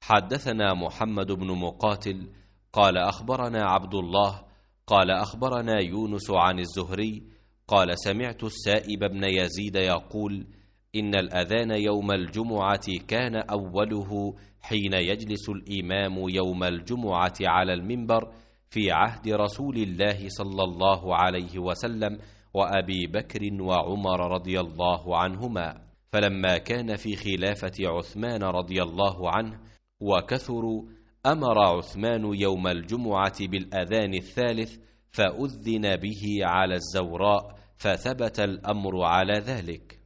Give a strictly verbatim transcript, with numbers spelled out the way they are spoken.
حدثنا محمد بن مقاتل قال أخبرنا عبد الله قال أخبرنا يونس عن الزهري قال سمعت السائب بن يزيد يقول إن الأذان يوم الجمعة كان أوله حين يجلس الإمام يوم الجمعة على المنبر في عهد رسول الله صلى الله عليه وسلم وأبي بكر وعمر رضي الله عنهما، فلما كان في خلافة عثمان رضي الله عنه وكثروا أمر عثمان يوم الجمعة بالأذان الثالث فأذن به على الزوراء، فثبت الأمر على ذلك.